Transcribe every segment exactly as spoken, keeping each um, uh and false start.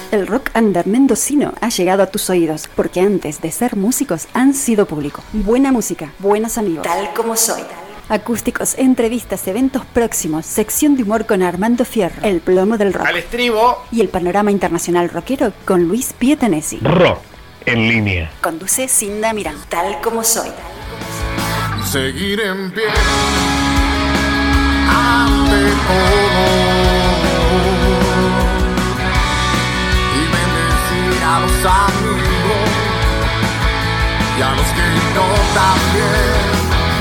El rock under mendocino ha llegado a tus oídos, porque antes de ser músicos han sido público. Buena música, buenos amigos. Tal como soy. Acústicos, entrevistas, eventos próximos, sección de humor con Armando Fierro, el plomo del rock. Al estribo. Y el panorama internacional rockero con Luis Pietanesi. Rock en línea. Conduce Cinda Miranda. Tal como soy. Seguir en pie ante todo y bendecir a los amigos y a los que no también.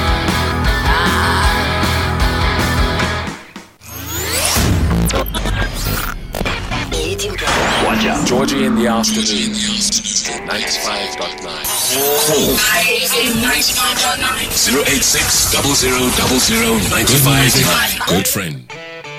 Watch out. Georgie in the afternoon. ninety-five point nine. zero eight six zero zero zero zero nine five nine. Good friend.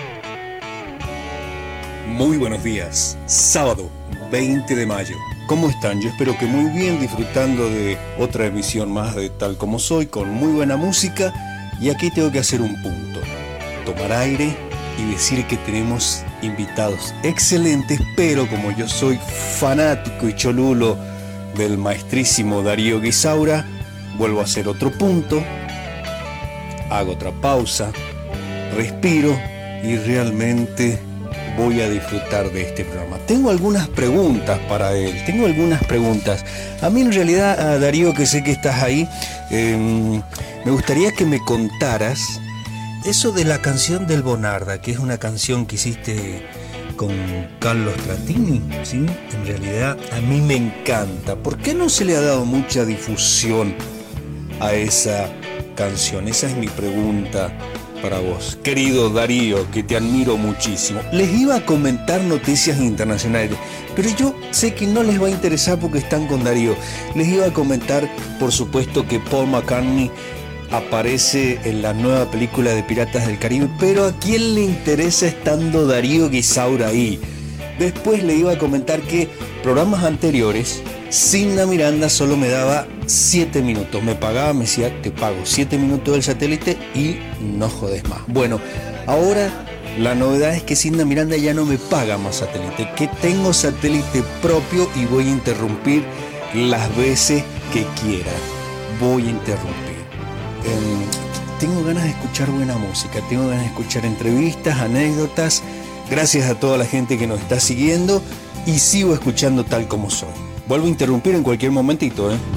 Muy buenos días. Sábado veinte de mayo. ¿Cómo están? Yo espero que muy bien, disfrutando de otra emisión más de Tal Como Soy, con muy buena música. Y aquí tengo que hacer un punto. Tomar aire y decir que tenemos invitados excelentes, pero como yo soy fanático y cholulo del maestrísimo Darío Guisaura, vuelvo a hacer otro punto, hago otra pausa, respiro y realmente voy a disfrutar de este programa. Tengo algunas preguntas para él, tengo algunas preguntas. A mí en realidad, a Darío, que sé que estás ahí, eh, me gustaría que me contaras eso de la canción del Bonarda, que es una canción que hiciste con Carlos Trattini, ¿sí? En realidad a mí me encanta. ¿Por qué no se le ha dado mucha difusión a esa canción? Esa es mi pregunta para vos, querido Darío, que te admiro muchísimo. Les iba a comentar noticias internacionales, pero yo sé que no les va a interesar porque están con Darío. Les iba a comentar, por supuesto, que Paul McCartney aparece en la nueva película de Piratas del Caribe, pero ¿a quién le interesa estando Darío Guisaura ahí? Después le iba a comentar que programas anteriores Cinda Miranda solo me daba siete minutos, me pagaba, me decía, te pago siete minutos del satélite y no jodes más. Bueno, ahora la novedad es que Cinda Miranda ya no me paga más satélite, que tengo satélite propio y voy a interrumpir las veces que quiera. Voy a interrumpir. Eh, tengo ganas de escuchar buena música, tengo ganas de escuchar entrevistas, anécdotas. Gracias a toda la gente que nos está siguiendo y sigo escuchando Tal Como Soy. Vuelvo a interrumpir en cualquier momentito, ¿eh?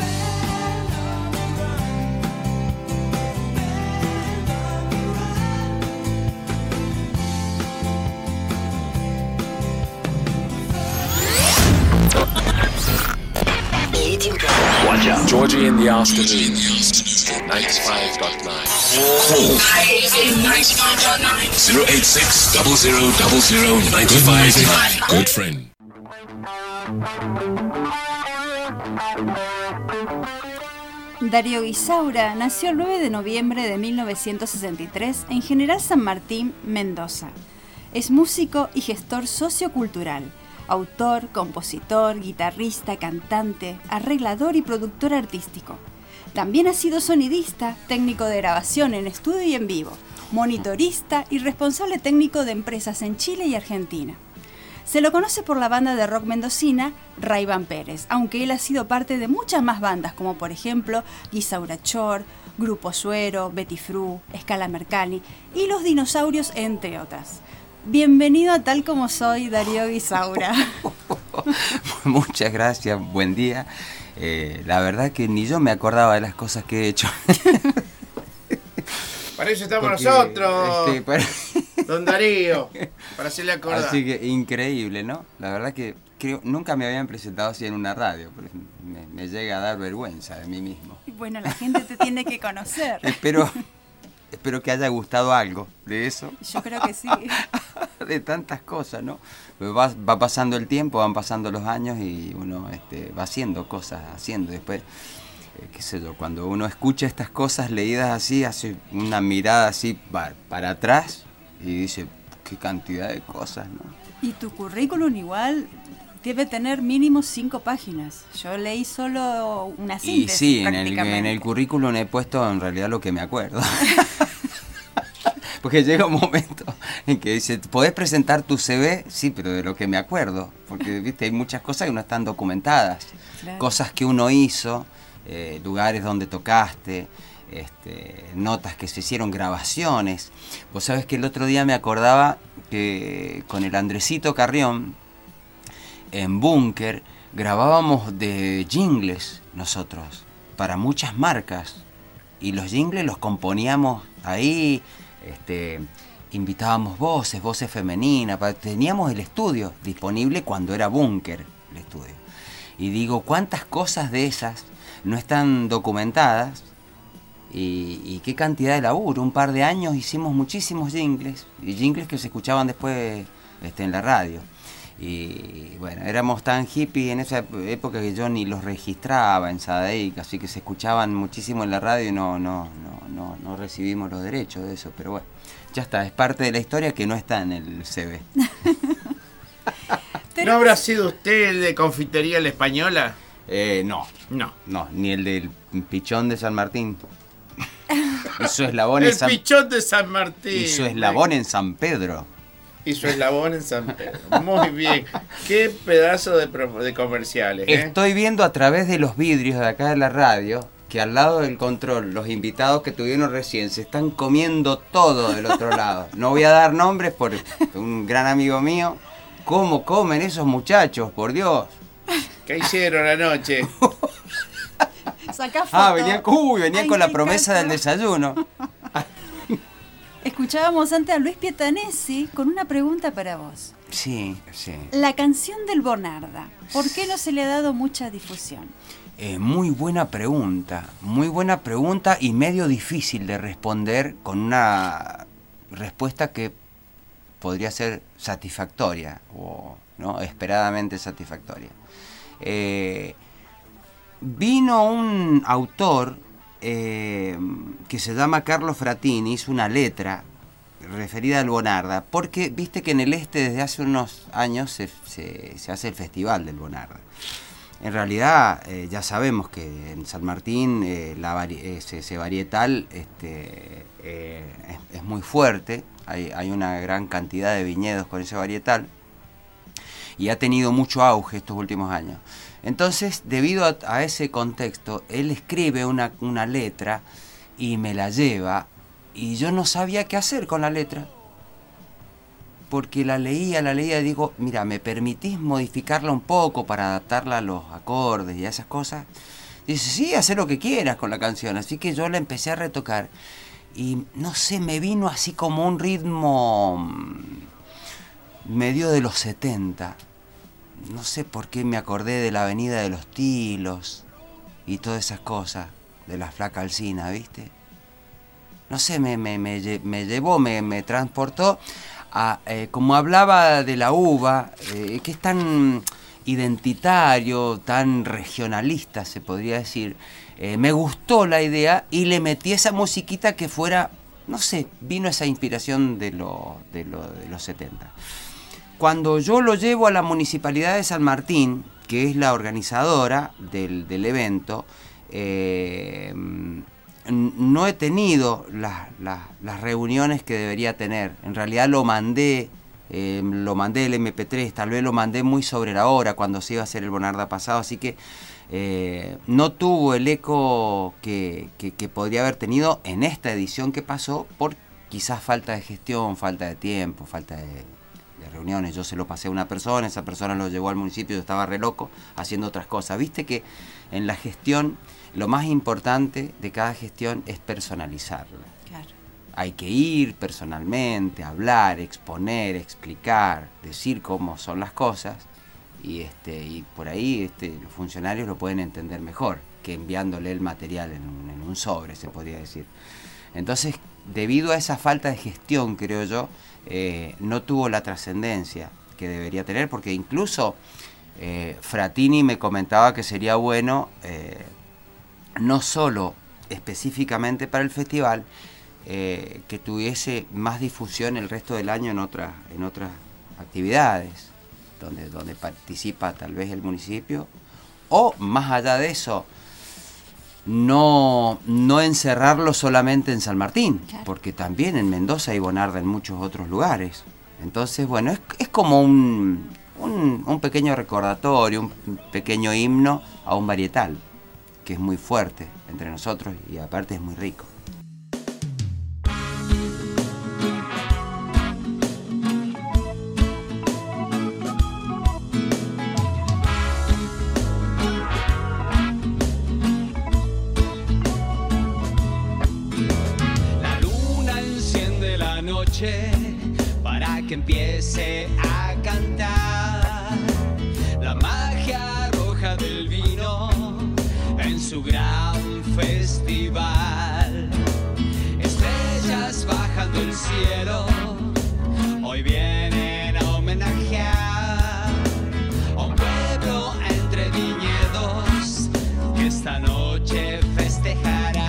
Watch out. Georgie in the afternoon. ninety-five point nine. zero eight six zero zero zero zero nine five nine. Good friend. Darío Guisaura nació el nueve de noviembre de mil novecientos sesenta y tres en General San Martín, Mendoza. Es músico y gestor sociocultural, autor, compositor, guitarrista, cantante, arreglador y productor artístico. También ha sido sonidista, técnico de grabación en estudio y en vivo, monitorista y responsable técnico de empresas en Chile y Argentina. Se lo conoce por la banda de rock mendocina Ray-Ban Pérez, aunque él ha sido parte de muchas más bandas, como por ejemplo Guisaura Chor, Grupo Suero, Betty Fru, Scala Mercalli y Los Dinosaurios, entre otras. Bienvenido a Tal Como Soy, Darío Guisaura. Muchas gracias, buen día. Eh, la verdad que ni yo me acordaba de las cosas que he hecho. Para eso estamos Porque, nosotros, este, para... don Darío, para hacerle acordar. Así que increíble, ¿no? La verdad que creo nunca me habían presentado así en una radio. Me, me llega a dar vergüenza de mí mismo. Bueno, la gente te tiene que conocer. Espero, espero que haya gustado algo de eso. Yo creo que sí. De tantas cosas, ¿no? Va, va pasando el tiempo, van pasando los años y uno este, va haciendo cosas, haciendo. Después, eh, qué sé yo, cuando uno escucha estas cosas leídas así, hace una mirada así para, para atrás y dice, qué cantidad de cosas, ¿no? Y tu currículum igual debe tener mínimo cinco páginas. Yo leí solo una síntesis. Y sí, en el, en el currículum he puesto en realidad lo que me acuerdo. Porque llega un momento en que dice, ¿podés presentar tu C V? Sí, pero de lo que me acuerdo. Porque, viste, hay muchas cosas que no están documentadas. Claro. Cosas que uno hizo, eh, lugares donde tocaste, este, notas que se hicieron, grabaciones. Vos sabés que el otro día me acordaba que con el Andresito Carrión, en Búnker, grabábamos de jingles nosotros, para muchas marcas. Y los jingles los componíamos ahí, este, invitábamos voces, voces femeninas, teníamos el estudio disponible cuando era Búnker, el estudio. Y digo, ¿cuántas cosas de esas no están documentadas? Y, y qué cantidad de laburo. Un par de años hicimos muchísimos jingles, y jingles que se escuchaban después este, en la radio. Y bueno, éramos tan hippies en esa época que yo ni los registraba en Sadaic, así que se escuchaban muchísimo en la radio y no, no, no, no, no recibimos los derechos de eso. Pero bueno, ya está, es parte de la historia que no está en el C V. ¿No habrá sido usted el de Confitería La Española? Eh, no, no, no, ni el del Pichón de San Martín. Y su eslabón el en San... Pichón de San Martín. Y su eslabón en San Pedro. Y su eslabón en San Pedro. Muy bien. Qué pedazo de, de comerciales, ¿eh? Estoy viendo a través de los vidrios de acá de la radio que al lado del control, los invitados que tuvieron recién se están comiendo todo del otro lado. No voy a dar nombres por un gran amigo mío. ¿Cómo comen esos muchachos? Por Dios. ¿Qué hicieron anoche? Sacá foto. Ah, venían, uy, venían Ay, con la qué promesa caso. del desayuno. Escuchábamos antes a Luis Pietanesi con una pregunta para vos. Sí, sí. La canción del Bonarda, ¿por qué no se le ha dado mucha difusión? Eh, muy buena pregunta, muy buena pregunta y medio difícil de responder con una respuesta que podría ser satisfactoria o no esperadamente satisfactoria. Eh, vino un autor eh, que se llama Carlos Fratini, hizo una letra referida al Bonarda, porque viste que en el este desde hace unos años se, se, se hace el festival del Bonarda. En realidad eh, ya sabemos que en San Martín eh, la vari ese, ese varietal este, eh, es, es muy fuerte, hay, hay una gran cantidad de viñedos con ese varietal y ha tenido mucho auge estos últimos años. Entonces, debido a, a ese contexto, él escribe una, una letra y me la lleva y yo no sabía qué hacer con la letra. Porque la leía, la leía y digo, mira, ¿me permitís modificarla un poco para adaptarla a los acordes y a esas cosas? Y dice, sí, haz lo que quieras con la canción. Así que yo la empecé a retocar y no sé, me vino así como un ritmo medio de los setenta. No sé por qué me acordé de la Avenida de los Tilos y todas esas cosas, de la Flaca Alsina, ¿viste? No sé, me, me, me, me llevó, me, me transportó a, eh, como hablaba de la uva, eh, que es tan identitario, tan regionalista, se podría decir, eh, me gustó la idea y le metí esa musiquita que fuera, no sé, vino esa inspiración de, lo, de, lo, de los setenta. Cuando yo lo llevo a la Municipalidad de San Martín, que es la organizadora del, del evento, eh, no he tenido las, las, las reuniones que debería tener. En realidad lo mandé, eh, lo mandé el eme pe tres, tal vez lo mandé muy sobre la hora cuando se iba a hacer el Bonarda pasado, así que eh, no tuvo el eco que, que, que podría haber tenido en esta edición que pasó por quizás falta de gestión, falta de tiempo, falta de... de reuniones. Yo se lo pasé a una persona, esa persona lo llevó al municipio, yo estaba re loco haciendo otras cosas. Viste que en la gestión lo más importante de cada gestión es personalizarla. Claro. Hay que ir personalmente, hablar, exponer, explicar, decir cómo son las cosas y este y por ahí este, los funcionarios lo pueden entender mejor que enviándole el material en un, en un sobre, se podría decir. Entonces, debido a esa falta de gestión, creo yo, Eh, no tuvo la trascendencia que debería tener, porque incluso eh, Fratini me comentaba que sería bueno eh, no solo específicamente para el festival, eh, que tuviese más difusión el resto del año en otras en otras actividades donde, donde participa tal vez el municipio, o más allá de eso, no, no encerrarlo solamente en San Martín, Claro. porque también en Mendoza hay bonarda en muchos otros lugares. Entonces, bueno, es, es como un, un, un pequeño recordatorio, un pequeño himno a un varietal, que es muy fuerte entre nosotros y aparte es muy rico. Para que empiece a cantar la magia roja del vino en su gran festival. Estrellas bajan del cielo, hoy vienen a homenajear a un pueblo entre viñedos que esta noche festejará.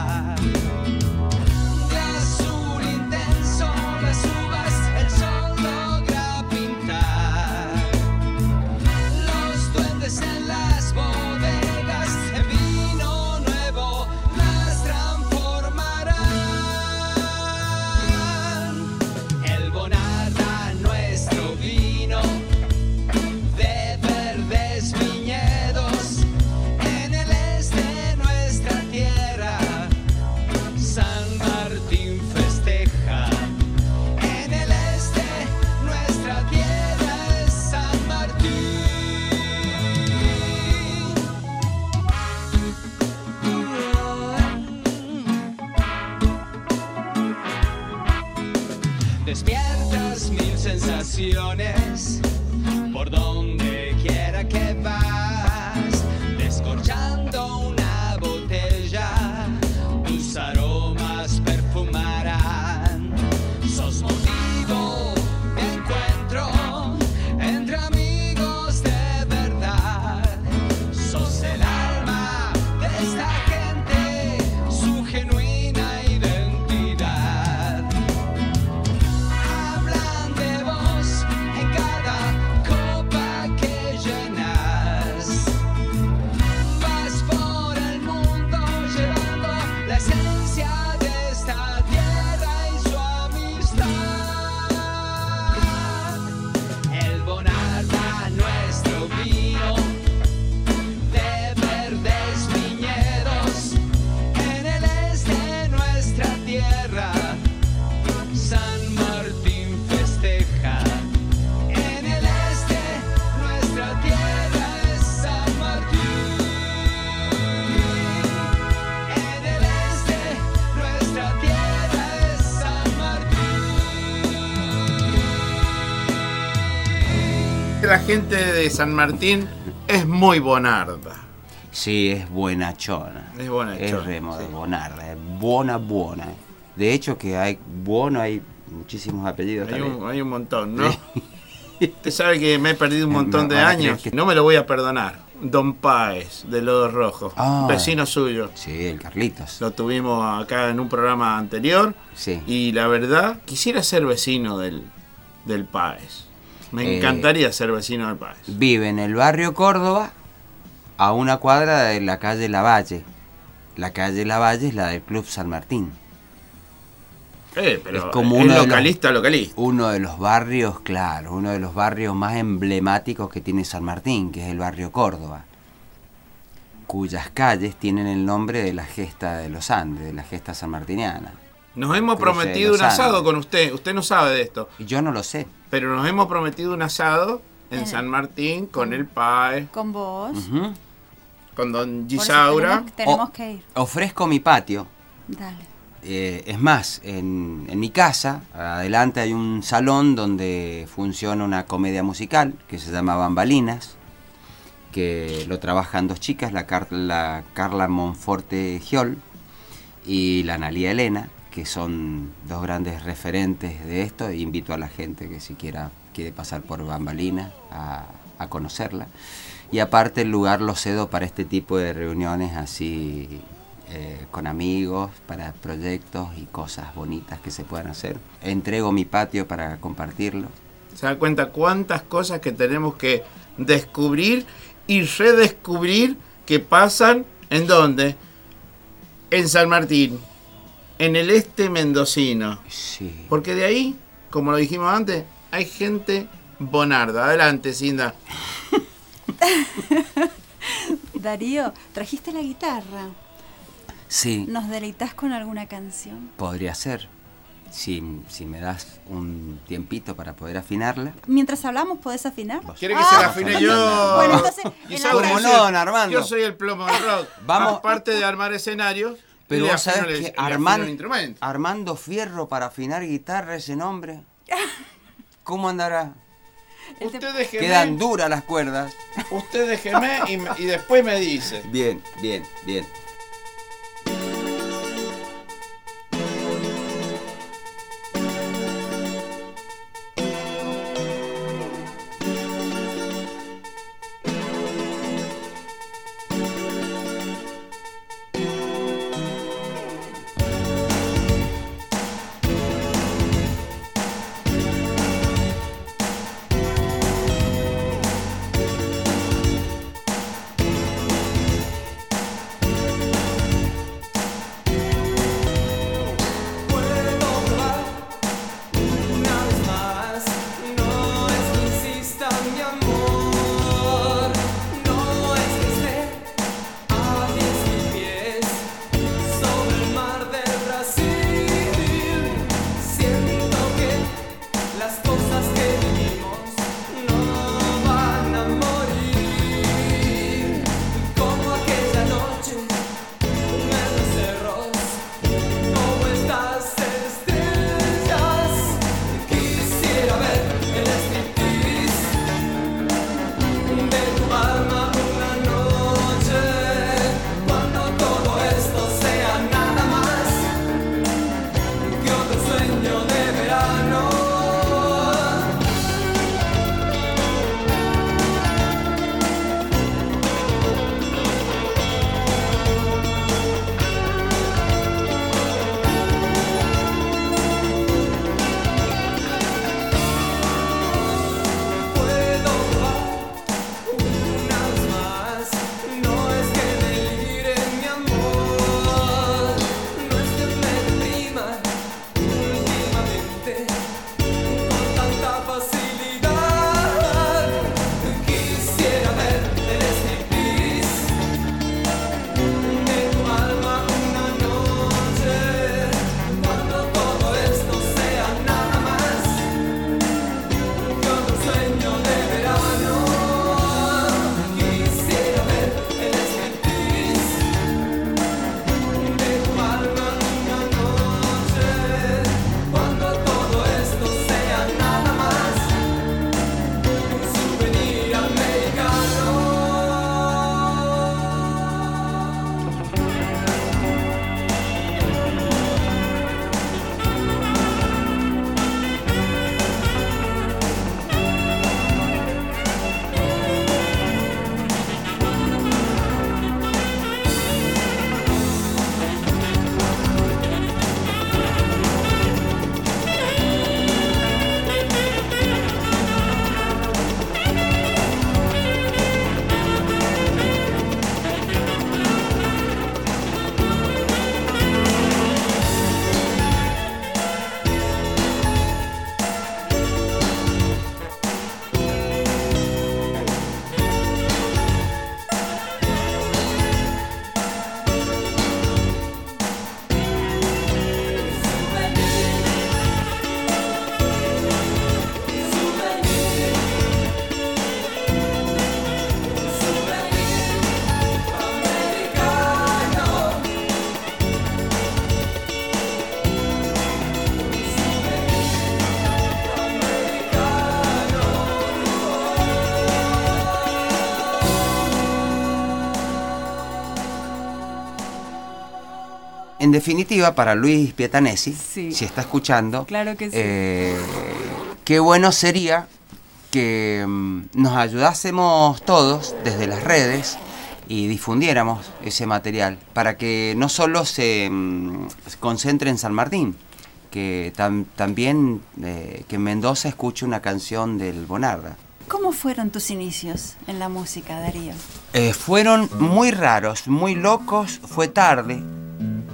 Despiertas mil sensaciones por donde quiera que vas, descorchando una botella, tus aromas perfumarán. Sos motivo de encuentro entre amigos de verdad. Sos el alma de esta gente, su genuina identidad. Hablan de vos en cada copa que llenas. Vas por el mundo llevando la esencia de esta tierra y su amistad. El Bonarda, nuestro vino de verdes viñedos en el este, nuestra tierra. San Martín festeja en el este, nuestra tierra es San Martín. En el este, nuestra tierra es San Martín. La gente de San Martín es muy bonarda. Sí, es buenachona. Es bonachona, Es remo de sí. bonarda, es buena, buena. De hecho que hay bueno, hay muchísimos apellidos Hay también. un, hay un montón, ¿no? Usted sabe que me he perdido un montón Me de van a años. creer que- No me lo voy a perdonar. Don Páez, de Lodos Rojos, Ah. vecino suyo. Sí, el Carlitos. Lo tuvimos acá en un programa anterior. Sí. Y la verdad, quisiera ser vecino del, del Páez. Me Eh, encantaría ser vecino del Páez. Vive en el barrio Córdoba, a una cuadra de la calle Lavalle. La calle Lavalle es la del Club San Martín. Eh, pero es como es uno de los- localista, localista. Uno de los barrios, claro, uno de los barrios más emblemáticos que tiene San Martín, que es el barrio Córdoba, cuyas calles tienen el nombre de la gesta de los Andes, de la gesta sanmartiniana. Nos hemos Cruce de prometido los un asado Andes. con usted. Usted no sabe de esto. Y yo no lo sé. Pero nos hemos prometido un asado en Eh. San Martín con el Páez, Con vos. Ujú. con Don Por eso Gisaura. Tenemos, tenemos O- que ir. Ofrezco mi patio. Dale. Eh, es más, en, en mi casa, adelante hay un salón donde funciona una comedia musical que se llama Bambalinas, que lo trabajan dos chicas, la, Car- la Carla Monforte Giol y la Analía Elena, que son dos grandes referentes de esto. E invito a la gente que si quiera, quiere pasar por Bambalinas a, a conocerla. Y aparte el lugar lo cedo para este tipo de reuniones así, eh, con amigos, para proyectos y cosas bonitas que se puedan hacer. Entrego mi patio para compartirlo. Se da cuenta cuántas cosas que tenemos que descubrir y redescubrir que pasan en dónde. en San Martín, en el este mendocino. Sí. Porque de ahí, como lo dijimos antes, hay gente bonarda. Adelante, Cinda. Darío, trajiste la guitarra. Sí, ¿Nos deleitas con alguna canción? podría ser. Si, si me das un tiempito para poder afinarla. Mientras hablamos, ¿podés afinar? ¿Quiere que se la afine yo? Bueno, entonces, en Isaura ¿Cómo la- dice, no, Armando? Yo soy el plomo del rock. Vamos. Aparte de armar escenarios, Pero le vos sabés afino el- que le afino Armando, el instrumento. Armando Fierro para afinar guitarra, ese nombre. ¿Cómo andará? Usted déjeme, Quedan duras las cuerdas. usted déjeme y, me- y después me dice. Bien, bien, bien. En definitiva, para Luis Pietanesi, Sí. si está escuchando, Claro que sí. eh, qué bueno sería que mm, nos ayudásemos todos desde las redes y difundiéramos ese material para que no solo se, mm, se concentre en San Martín, que tam- también eh, que en Mendoza escuche una canción del Bonarda. ¿Cómo fueron tus inicios en la música, Darío? Eh, fueron muy raros, muy locos, fue tarde.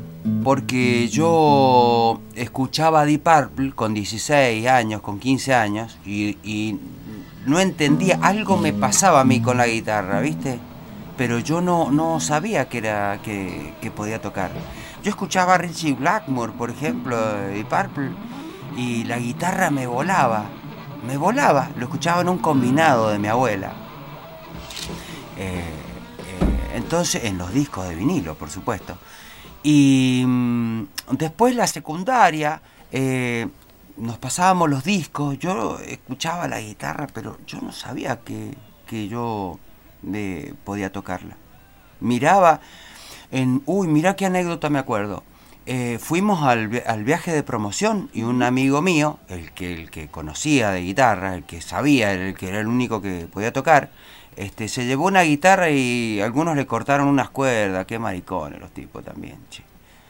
porque yo escuchaba Deep Purple con dieciséis años, con quince años, y, y no entendía, algo me pasaba a mí con la guitarra, ¿viste? Pero yo no, no sabía que, era, que, que podía tocar. Yo escuchaba a Ritchie Blackmore, por ejemplo, de Purple, y la guitarra me volaba, me volaba. Lo escuchaba en un combinado de mi abuela. Eh, eh, entonces, en los discos de vinilo, por supuesto. Y mmm, después la secundaria, eh, nos pasábamos los discos, yo escuchaba la guitarra, pero yo no sabía que, que yo eh, podía tocarla. Miraba... En, uy, mirá qué anécdota me acuerdo. Eh, fuimos al, al viaje de promoción y un amigo mío, el que, el que conocía de guitarra, el que sabía, el que era el único que podía tocar, este, se llevó una guitarra y algunos le cortaron unas cuerdas. Qué maricones los tipos también, che.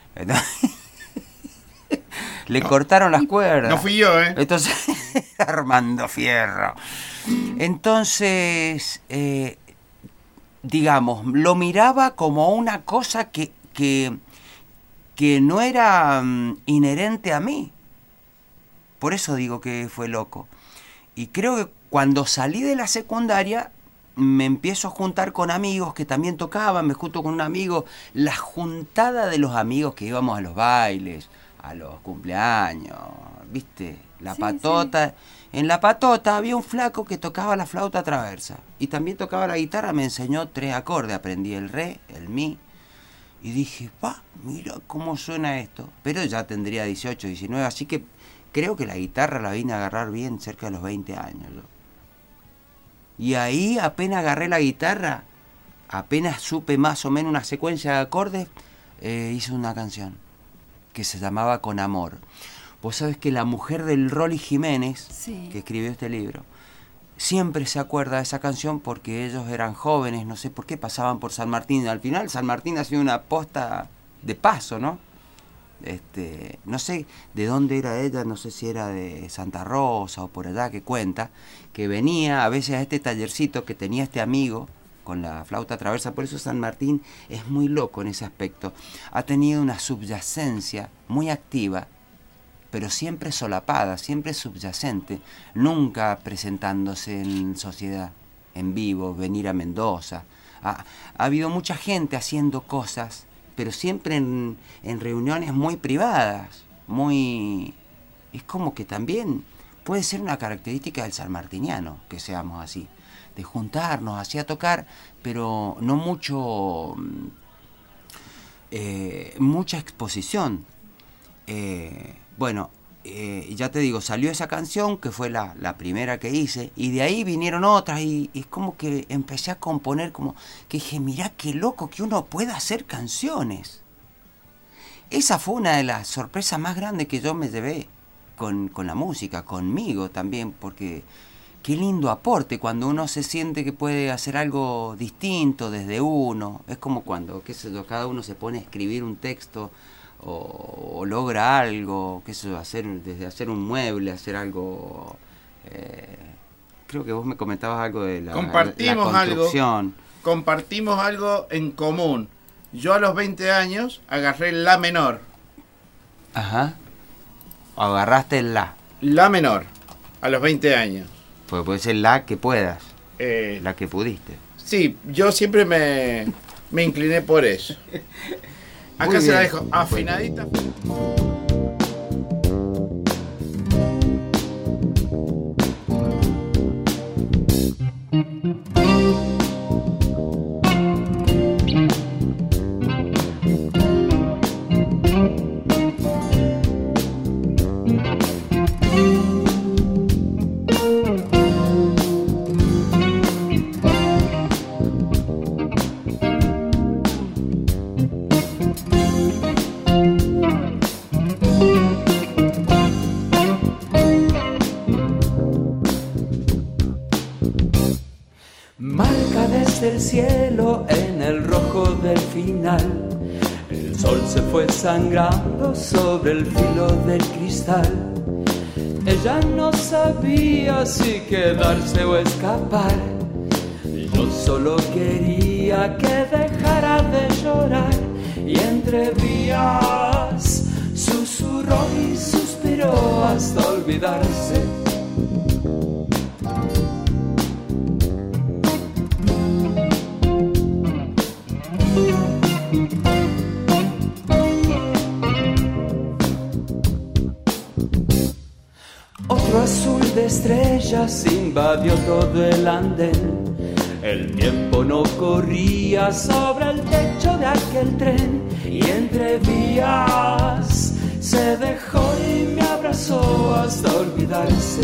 Le no, cortaron las cuerdas. No fui yo, ¿eh? Entonces, Armando Fierro. Entonces... Eh, digamos, lo miraba como una cosa que, que, que no era um, inherente a mí. Por eso digo que fue loco. Y creo que cuando salí de la secundaria me empiezo a juntar con amigos que también tocaban, me junto con un amigo, la juntada de los amigos que íbamos a los bailes, a los cumpleaños, ¿viste? La sí, patota... Sí. En la patota había un flaco que tocaba la flauta traversa y también tocaba la guitarra, me enseñó tres acordes, aprendí el re, el mi y dije, pa, mira cómo suena esto, pero ya tendría dieciocho, diecinueve, así que creo que la guitarra la vine a agarrar bien cerca de los veinte años. Yo. Y ahí apenas agarré la guitarra, apenas supe más o menos una secuencia de acordes, eh, hice una canción que se llamaba Con Amor. Vos sabés que la mujer del Rolly Jiménez, sí, que escribió este libro, siempre se acuerda de esa canción porque ellos eran jóvenes, no sé por qué, pasaban por San Martín. Al final San Martín ha sido una posta de paso, ¿no? Este, no sé de dónde era ella, no sé si era de Santa Rosa o por allá, que cuenta, que venía a veces a este tallercito que tenía este amigo con la flauta traversa. Por eso San Martín es muy loco en ese aspecto. Ha tenido una subyacencia muy activa, pero siempre solapada, siempre subyacente, nunca presentándose en sociedad, en vivo, venir a Mendoza. Ha, ha habido mucha gente haciendo cosas, pero siempre en, en reuniones muy privadas, muy... Es como que también puede ser una característica del sanmartiniano, que seamos así, de juntarnos, así a tocar, pero no mucho... Eh, mucha exposición. Eh, Bueno, eh, ya te digo, salió esa canción que fue la, la primera que hice y de ahí vinieron otras y, y es como que empecé a componer, como que dije, mirá qué loco que uno pueda hacer canciones. Esa fue una de las sorpresas más grandes que yo me llevé con, con la música, conmigo también, porque qué lindo aporte cuando uno se siente que puede hacer algo distinto desde uno. Es como cuando, qué sé yo, cada uno se pone a escribir un texto O, o logra algo, qué sé yo, hacer, desde hacer un mueble, hacer algo, eh, creo que vos me comentabas algo de la, compartimos la construcción. Algo, compartimos algo en común. Yo a los veinte años agarré la menor. Ajá. Agarraste el la. La menor, a los veinte años. Pues puede ser la que puedas, eh, la que pudiste. Sí, yo siempre me, me incliné por eso. Acá muy se bien. La dejo afinadita. Sangrando sobre el filo del cristal. Ella no sabía si quedarse o escapar. Yo solo quería que dejara de llorar y entre vías susurró y suspiró hasta olvidarse. Otro azul de estrellas invadió todo el andén. El tiempo no corría sobre el techo de aquel tren, y entre vías se dejó y me abrazó hasta olvidarse.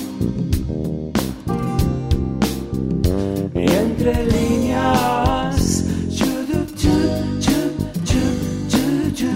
Y entre líneas, chudu, chu, chu, chu, chu, chu.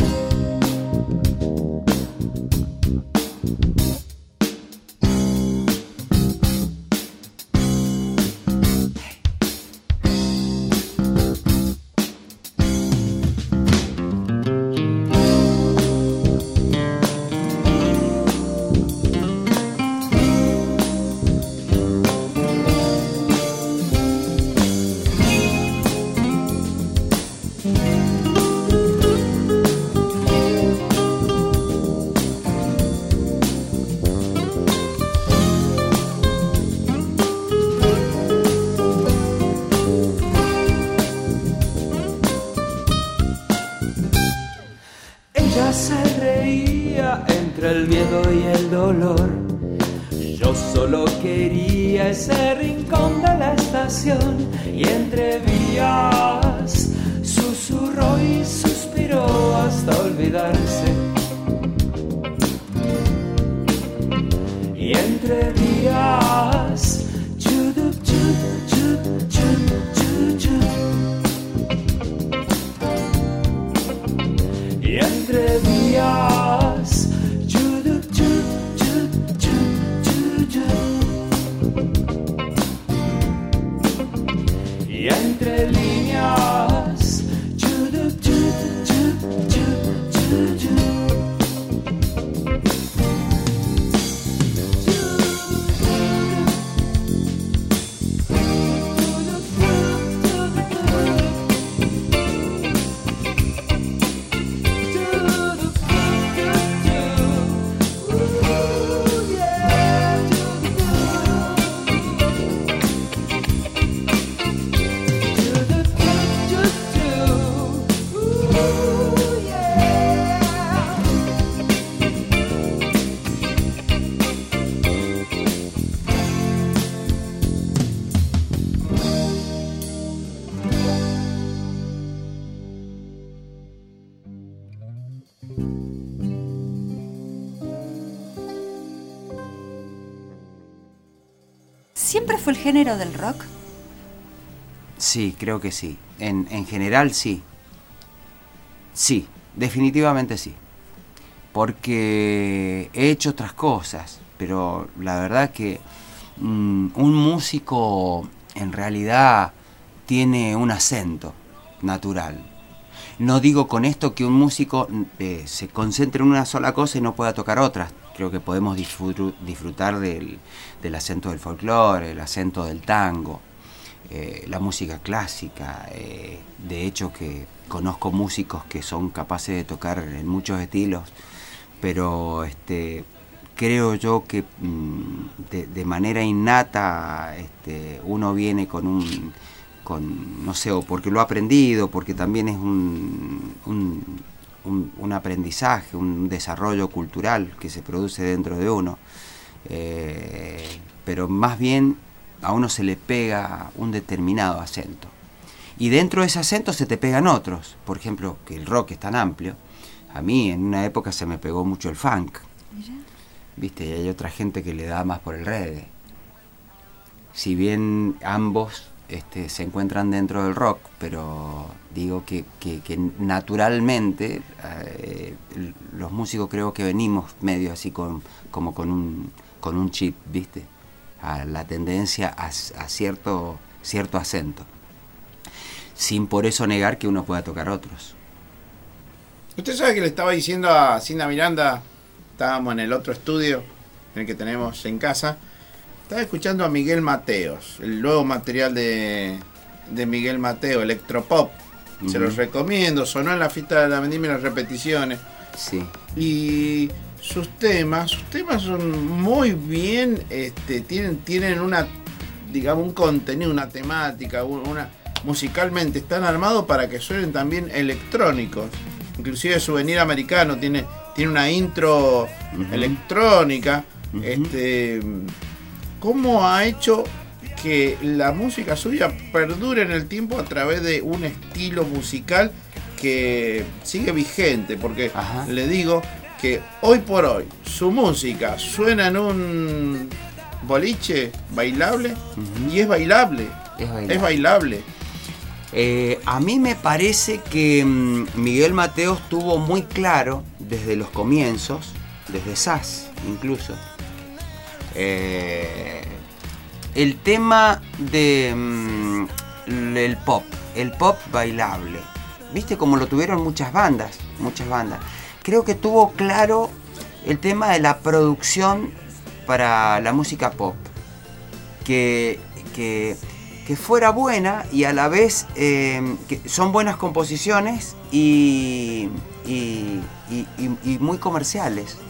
Ese rincón de la estación, y entre vías susurró y suspiró hasta olvidarse. Y entre vías, chudu, chudu, chudu, chudu, chudu. Y entre vías, chudu, chudu, chudu, chudu, chudu. Y entre líneas, chudu, chudu, chudu, chudu, chudu. ¿Siempre fue el género del rock? Sí, creo que sí. En, en general sí. Sí, definitivamente sí. Porque he hecho otras cosas, pero la verdad que mmm, un músico en realidad tiene un acento natural. No digo con esto que un músico eh, se concentre en una sola cosa y no pueda tocar otras. Creo que podemos disfrut- disfrutar del, del acento del folclore, el acento del tango, eh, la música clásica. Eh, de hecho que conozco músicos que son capaces de tocar en muchos estilos, pero este, creo yo que mmm, de, de manera innata este, uno viene con un, con, no sé, o porque lo ha aprendido, porque también es un... un Un, un aprendizaje, un desarrollo cultural que se produce dentro de uno, eh, pero más bien a uno se le pega un determinado acento, y dentro de ese acento se te pegan otros. Por ejemplo, que el rock es tan amplio, a mí en una época se me pegó mucho el funk, ¿viste? Y hay otra gente que le da más por el reggae. Si bien ambos este, se encuentran dentro del rock, pero digo que, que, que naturalmente eh, los músicos creo que venimos medio así con, como con un, con un chip, ¿viste? A la tendencia a, a cierto, cierto acento, sin por eso negar que uno pueda tocar otros. Usted sabe que le estaba diciendo a Cinda Miranda, estábamos en el otro estudio, en el que tenemos en casa, estaba escuchando a Miguel Mateos, el nuevo material de, de Miguel Mateo, Electropop. Uh-huh. Se los recomiendo. Sonó en la fiesta de la vendimia las repeticiones. Sí. Y sus temas, sus temas son muy bien, este, tienen, tienen una, digamos, un contenido, una temática, una musicalmente están armados para que suenen también electrónicos. Inclusive Souvenir Americano tiene, tiene una intro uh-huh. electrónica. Uh-huh. Este, ¿cómo ha hecho que la música suya perdure en el tiempo a través de un estilo musical que sigue vigente? Porque Ajá. le digo que hoy por hoy su música suena en un boliche bailable uh-huh. y es bailable. Es bailable. Es bailable. Eh, a mí me parece que um, Miguel Mateos tuvo muy claro desde los comienzos, desde S A S incluso, eh, el tema de um, el pop, el pop bailable. ¿Viste cómo lo tuvieron muchas bandas? Muchas bandas. Creo que tuvo claro el tema de la producción para la música pop. Que, que, que fuera buena y a la vez eh, que son buenas composiciones y, y, y, y, y muy comerciales.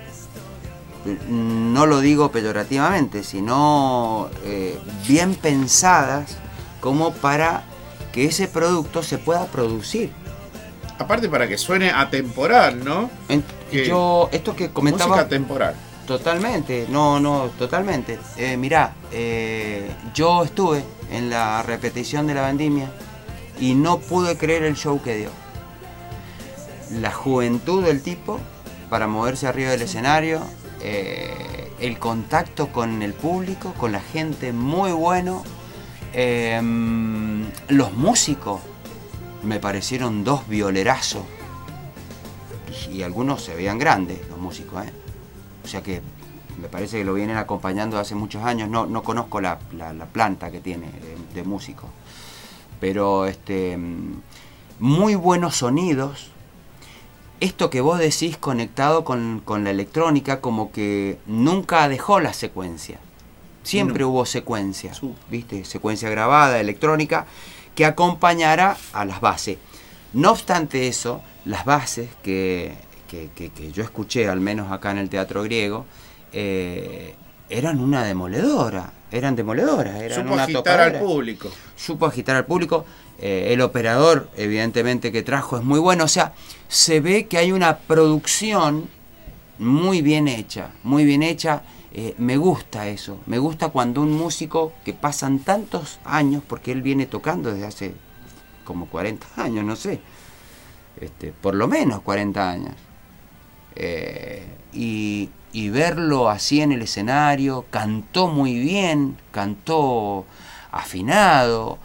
No lo digo peyorativamente, sino eh, bien pensadas como para que ese producto se pueda producir. Aparte para que suene atemporal, ¿no? En, que yo, esto que comentaba... Música atemporal. Totalmente, no, no, totalmente. Eh, mirá, eh, yo estuve en la repetición de la vendimia y no pude creer el show que dio. La juventud del tipo para moverse arriba del escenario, eh, el contacto con el público, con la gente, muy bueno. Eh, los músicos me parecieron dos violerazos y, y algunos se veían grandes los músicos, ¿eh? O sea que me parece que lo vienen acompañando hace muchos años. No, no conozco la, la, la planta que tiene de, de músicos, pero este, muy buenos sonidos. Esto que vos decís conectado con, con la electrónica, como que nunca dejó la secuencia. Siempre no. hubo secuencia, ¿viste? Secuencia grabada, electrónica, que acompañara a las bases. No obstante eso, las bases que, que, que, que yo escuché, al menos acá en el Teatro Griego, eh, eran una demoledora, eran demoledoras. Eran Supo una agitar tocadera. al público. Supo agitar al público. Eh, el operador, evidentemente, que trajo es muy bueno. O sea, se ve que hay una producción muy bien hecha, muy bien hecha. Eh, me gusta eso, me gusta cuando un músico que pasan tantos años, porque él viene tocando desde hace como cuarenta años, no sé, este, por lo menos cuarenta años, eh, y, y verlo así en el escenario, cantó muy bien, cantó afinado.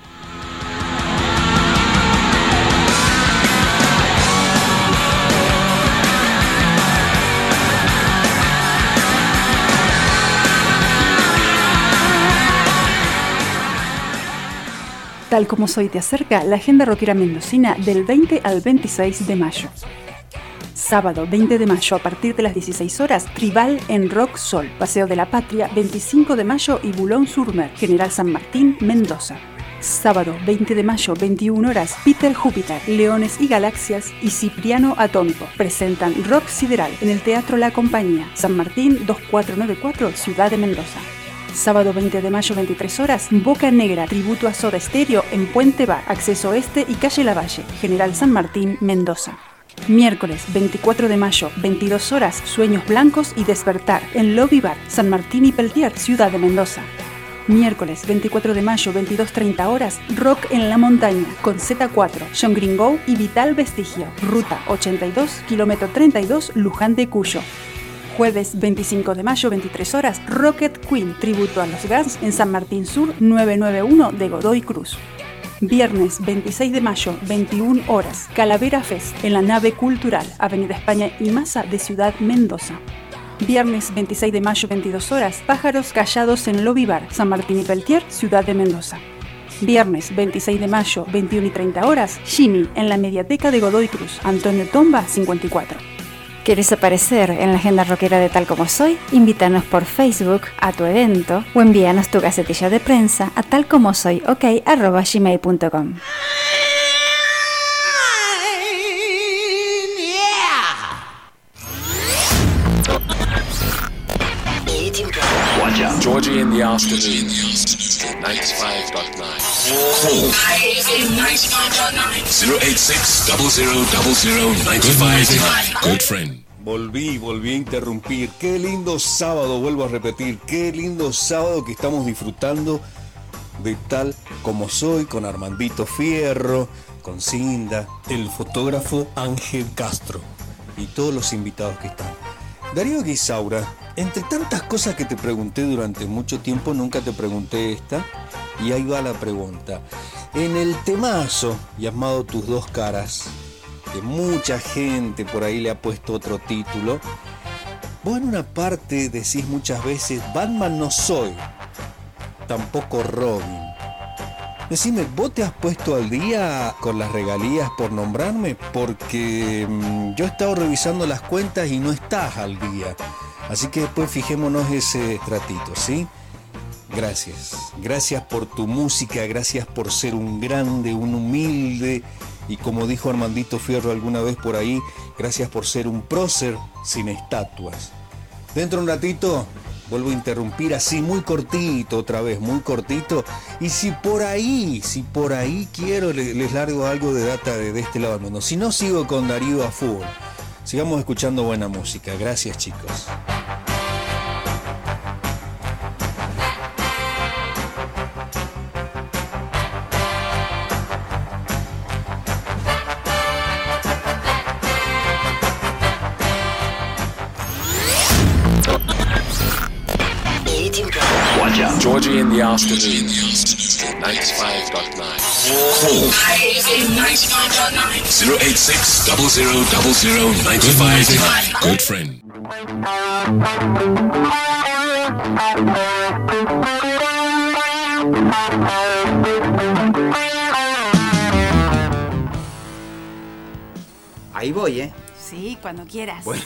Tal como soy te acerca la agenda rockera mendocina del veinte al veintiséis de mayo. Sábado veinte de mayo a partir de las dieciséis horas, Tribal en Rock Sol, Paseo de la Patria, veinticinco de mayo y Boulogne-sur-Mer, General San Martín, Mendoza. Sábado veinte de mayo, veintiuna horas, Peter Júpiter, Leones y Galaxias y Cipriano Atómico presentan Rock Sideral en el Teatro La Compañía, San Martín dos cuatro nueve cuatro, Ciudad de Mendoza. Sábado veinte de mayo, veintitrés horas, Boca Negra, tributo a Soda Stereo en Puente Bar, Acceso Este y Calle Lavalle, General San Martín, Mendoza. Miércoles veinticuatro de mayo, veintidós horas, Sueños Blancos y Despertar en Lobby Bar, San Martín y Peltier, Ciudad de Mendoza. Miércoles veinticuatro de mayo, veintidós treinta horas, Rock en la Montaña con Z cuatro, John Gringo y Vital Vestigio, Ruta ochenta y dos, kilómetro treinta y dos, Luján de Cuyo. Jueves veinticinco de mayo, veintitrés horas, Rocket Queen, tributo a los Guns en San Martín Sur, novecientos noventa y uno de Godoy Cruz. Viernes veintiséis de mayo, veintiuna horas, Calavera Fest en la Nave Cultural, Avenida España y Maza de Ciudad Mendoza. Viernes veintiséis de mayo, veintidós horas, Pájaros Callados en Lobby Bar, San Martín y Peltier, Ciudad de Mendoza. Viernes veintiséis de mayo, veintiuna y treinta horas, Jimmy en la Mediateca de Godoy Cruz, Antonio Tomba, cincuenta y cuatro. ¿Quieres aparecer en la agenda rockera de Tal Como Soy? Invítanos por Facebook a tu evento o envíanos tu gacetilla de prensa a talcomosoyok arroba gmail punto com. Georgie in the afternoon, ninety-five point nine. zero eight six zero zero zero zero nine five nine. Good friend. Volví, volví a interrumpir. Qué lindo sábado, vuelvo a repetir. Qué lindo sábado que estamos disfrutando de Tal Como Soy, con Armandito Fierro, con Cinda, el fotógrafo Ángel Castro y todos los invitados que están. Darío Guisaura, entre tantas cosas que te pregunté durante mucho tiempo, nunca te pregunté esta, y ahí va la pregunta. En el temazo llamado Tus Dos Caras, que mucha gente por ahí le ha puesto otro título, vos en una parte decís muchas veces, Batman no soy, tampoco Robin. Decime, ¿vos te has puesto al día con las regalías por nombrarme? Porque mmm, yo he estado revisando las cuentas y no estás al día. Así que después fijémonos ese ratito, ¿sí? Gracias. Gracias por tu música, gracias por ser un grande, un humilde. Y como dijo Armandito Fierro alguna vez por ahí, gracias por ser un prócer sin estatuas. Dentro de un ratito vuelvo a interrumpir así muy cortito, otra vez muy cortito. Y si por ahí, si por ahí quiero, les, les largo algo de data de, de este lado del mundo. Si no, sigo con Darío a full. Sigamos escuchando buena música. Gracias, chicos. Georgie in the afternoon, ninety-five point nine. zero eight six zero zero zero zero nine five nine. Good friend. Ahí voy, ¿eh? Sí, cuando quieras. Bueno.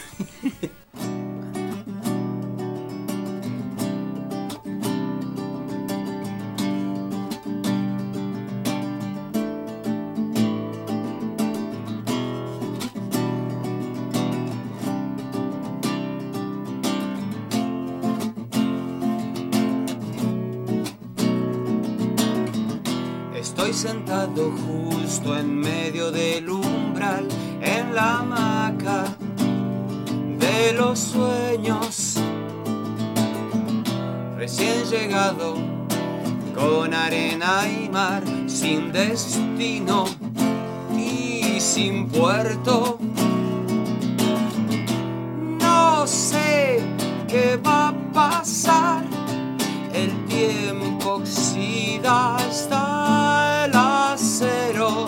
Estoy sentado justo en medio del umbral, en la hamaca de los sueños. Recién llegado, con arena y mar, sin destino y sin puerto. No sé qué va a pasar, el tiempo oxida hasta el acero.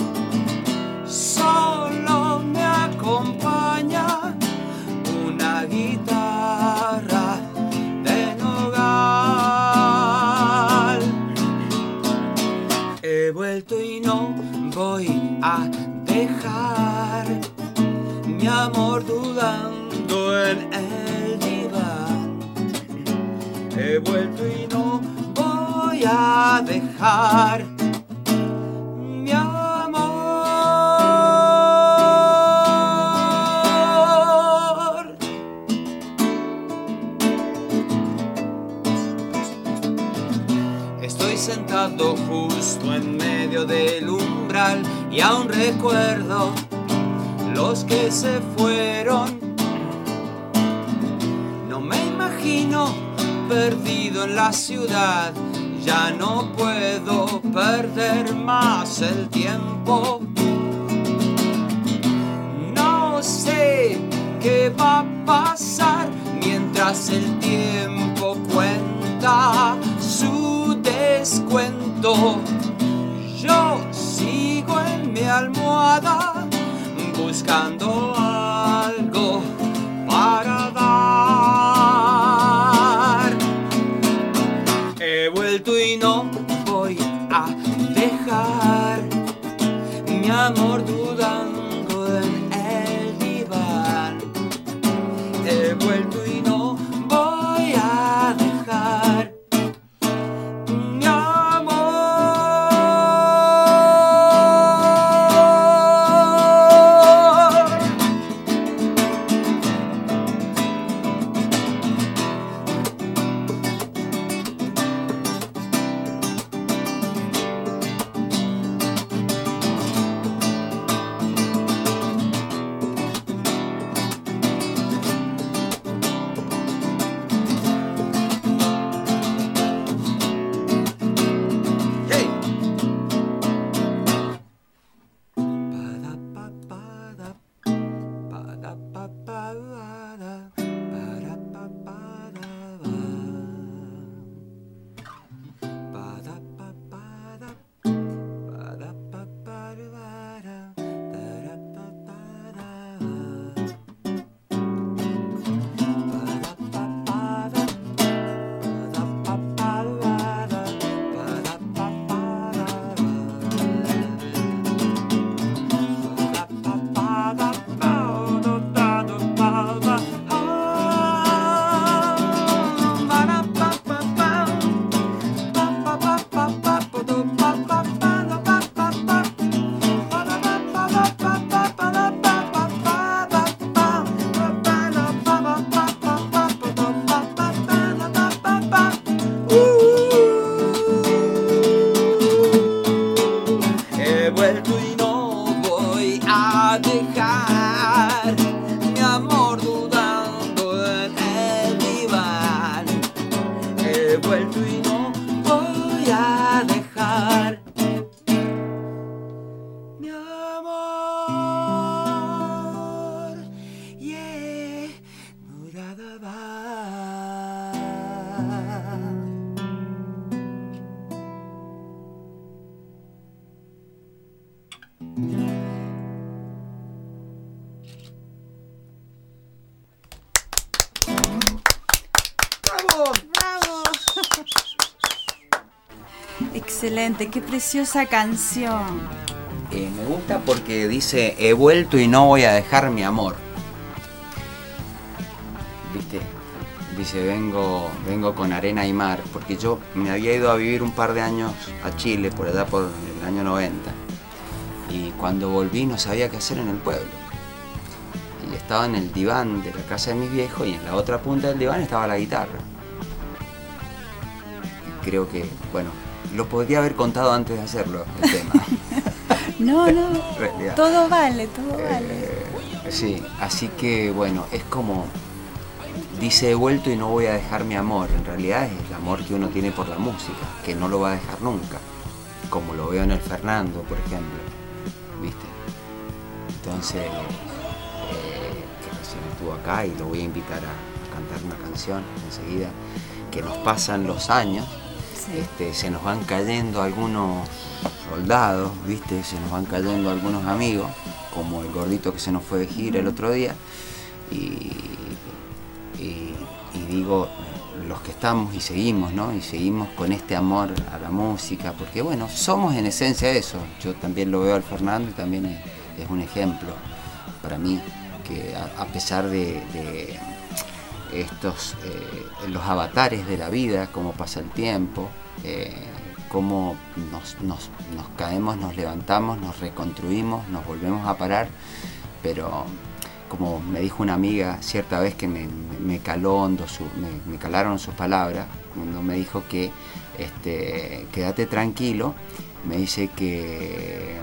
Solo me acompaña una guitarra de nogal. He vuelto y no voy a dejar mi amor dudando en el diván. He vuelto y no voy a dejar mi amor. Estoy sentado justo en medio del umbral y aún recuerdo los que se fueron. No me imagino perdido en la ciudad, ya no puedo perder más el tiempo. No sé qué va a pasar mientras el tiempo cuenta su descuento. Yo sigo en mi almohada buscando algo para dar. He vuelto y no voy a dejar mi amor dudando en el diván. He vuelto y no voy a dejar mi amor. Excelente, qué preciosa canción. Eh, me gusta porque dice, he vuelto y no voy a dejar mi amor. ¿Viste? Dice, vengo, vengo con arena y mar, porque yo me había ido a vivir un par de años a Chile, por allá por el año noventa. Y cuando volví no sabía qué hacer en el pueblo. Y estaba en el diván de la casa de mis viejos y en la otra punta del diván estaba la guitarra. Y creo que, bueno, lo podría haber contado antes de hacerlo, el tema. No, no, todo vale, todo eh, vale. Sí, así que bueno, es como, dice, he vuelto y no voy a dejar mi amor. En realidad es el amor que uno tiene por la música, que no lo va a dejar nunca. Como lo veo en el Fernando, por ejemplo. ¿Viste? Entonces, eh, que recién estuvo acá y lo voy a invitar a cantar una canción enseguida, que nos pasan los años, sí. este, se nos van cayendo algunos soldados, ¿viste? Se nos van cayendo algunos amigos, como el gordito que se nos fue de gira el otro día, y, y, y digo, los que estamos y seguimos, ¿no? Y seguimos con este amor a la música, porque bueno, somos en esencia eso. Yo también lo veo al Fernando y también es, es un ejemplo para mí, que a, a pesar de, de estos, eh, los avatares de la vida, cómo pasa el tiempo, eh, cómo nos, nos, nos caemos, nos levantamos, nos reconstruimos, nos volvemos a parar, pero como me dijo una amiga cierta vez que me, me caló hondo su, me, me calaron sus palabras, cuando me dijo que este, quédate tranquilo, me dice que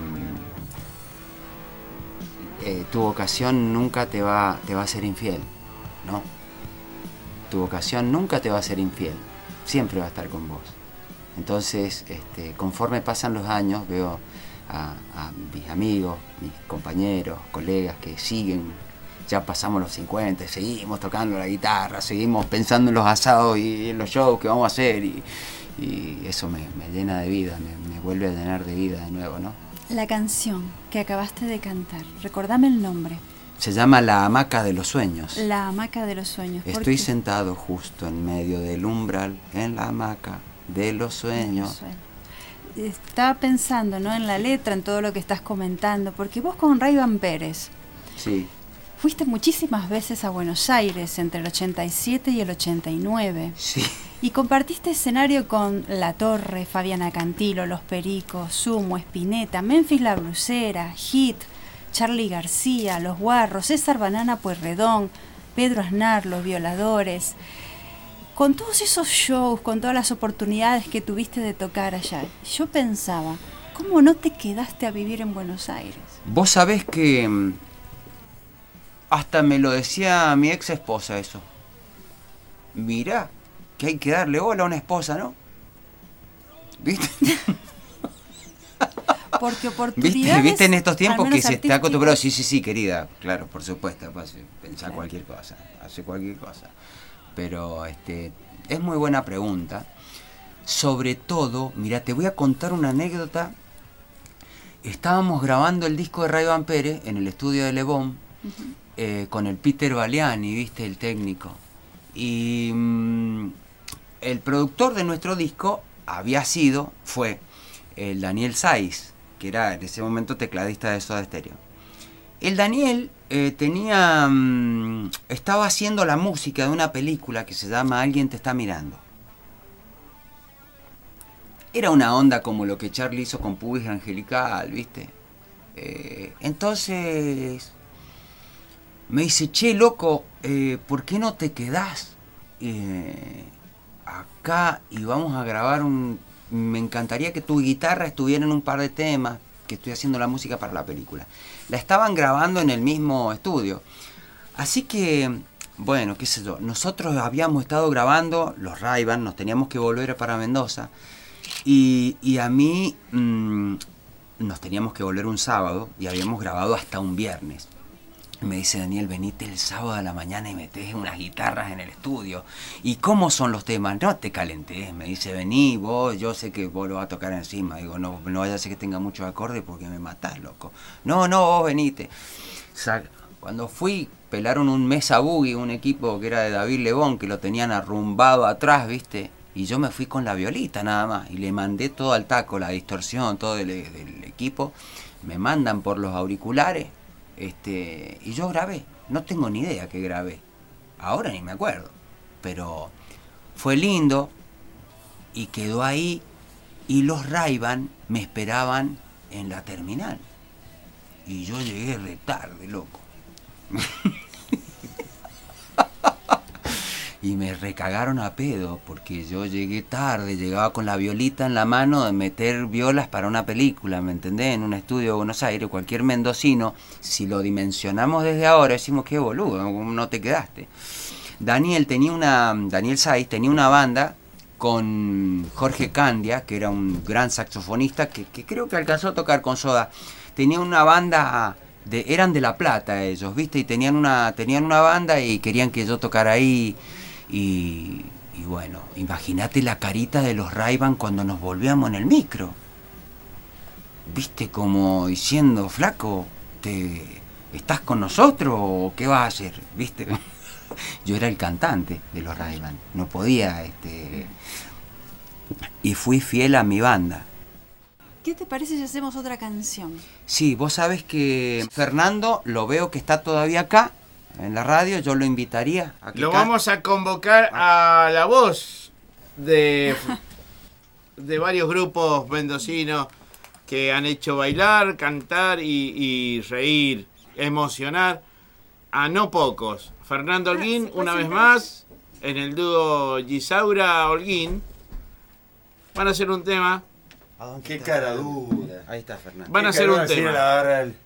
eh, tu vocación nunca te va, te va a ser infiel, ¿no? Tu vocación nunca te va a ser infiel, siempre va a estar con vos. Entonces, este, conforme pasan los años, veo a, a mis amigos, mis compañeros, colegas que siguen. Ya pasamos los cincuenta, seguimos tocando la guitarra, seguimos pensando en los asados y en los shows que vamos a hacer, y, y eso me, me llena de vida, me, me vuelve a llenar de vida de nuevo, ¿no? La canción que acabaste de cantar, recordame el nombre. Se llama La hamaca de los sueños. La hamaca de los sueños. Estoy sentado justo en medio del umbral, en la hamaca de los sueños. Estaba pensando, ¿no?, en la letra, en todo lo que estás comentando, porque vos con Ray-Ban Pérez, sí, fuiste muchísimas veces a Buenos Aires entre el ochenta y siete y el ochenta y nueve. Sí. Y compartiste escenario con La Torre, Fabiana Cantilo, Los Pericos, Sumo, Spinetta, Memphis La Blusera, Hit, Charly García, Los Guarros, César Banana Pueyrredón, Pedro Aznar, Los Violadores. Con todos esos shows, con todas las oportunidades que tuviste de tocar allá, yo pensaba, ¿cómo no te quedaste a vivir en Buenos Aires? Vos sabés que hasta me lo decía mi ex esposa eso. Mirá, que hay que darle bola a una esposa, ¿no? ¿Viste? Porque oportunidades... ¿Viste? ¿Viste en estos tiempos que se está acostumbrado? Sí, sí, sí, querida. Claro, por supuesto. Pensar claro. cualquier cosa, hace cualquier cosa. Pero este, es muy buena pregunta. Sobre todo, mira, te voy a contar una anécdota. Estábamos grabando el disco de Ray-Ban Pérez en el estudio de Le Bon, uh-huh. eh, con el Peter Baliani, ¿viste? El técnico. Y mmm, el productor de nuestro disco había sido, fue el Daniel Saiz, que era en ese momento tecladista de Soda Stereo. El Daniel eh, tenía mmm, estaba haciendo la música de una película que se llama Alguien te está mirando. Era una onda como lo que Charly hizo con Pubis Angelical, ¿viste? Eh, entonces me dice, che, loco, eh, ¿por qué no te quedás eh, acá y vamos a grabar un... Me encantaría que tu guitarra estuviera en un par de temas, que estoy haciendo la música para la película. La estaban grabando en el mismo estudio. Así que, bueno, qué sé yo, nosotros habíamos estado grabando los Ray-Ban, nos teníamos que volver para Mendoza, y, y a mí mmm, nos teníamos que volver un sábado, y habíamos grabado hasta un viernes. Me dice Daniel, venite el sábado a la mañana y metés unas guitarras en el estudio. ¿Y cómo son los temas? No te calentés. Me dice, vení vos, yo sé que vos lo vas a tocar encima. Digo, no, no vaya a ser que tenga muchos acordes porque me matás, loco. No, no, vos venite. O sea, cuando fui, pelaron un Mesa Boogie, un equipo que era de David Le Bon, que lo tenían arrumbado atrás, ¿viste? y yo me fui con la violita nada más, y le mandé todo al taco, la distorsión, todo del, del equipo, me mandan por los auriculares, este, y yo grabé, no tengo ni idea que grabé, ahora ni me acuerdo, pero fue lindo, y quedó ahí, y los Ray-Ban me esperaban en la terminal, y yo llegué re tarde, loco. Y me recagaron a pedo, porque yo llegué tarde, llegaba con la violita en la mano de meter violas para una película, ¿me entendés? En un estudio de Buenos Aires, cualquier mendocino, si lo dimensionamos desde ahora, decimos qué boludo, no te quedaste. Daniel tenía una, Daniel Saiz tenía una banda con Jorge Candia, que era un gran saxofonista, que, que creo que alcanzó a tocar con Soda. Tenía una banda, de, eran de La Plata ellos, ¿viste? Y tenían una, tenían una banda y querían que yo tocara ahí. Y, y bueno, imagínate la carita de los Ray-Ban cuando nos volvíamos en el micro. ¿Viste? Como diciendo, flaco, ¿te, ¿estás con nosotros o qué vas a hacer? ¿Viste? Yo era el cantante de los Ray-Ban, no podía, este... y fui fiel a mi banda. ¿Qué te parece si hacemos otra canción? Sí, vos sabés que Fernando, lo veo que está todavía acá, en la radio, yo lo invitaría a que Lo can- vamos a convocar a la voz de, de varios grupos mendocinos que han hecho bailar, cantar y, y reír, emocionar a no pocos. Fernando Holguín, una vez más, en el dúo Gisaura Holguín, van a hacer un tema. Qué cara dura. Ahí está Fernando. Van a hacer un tema. Era la hora del,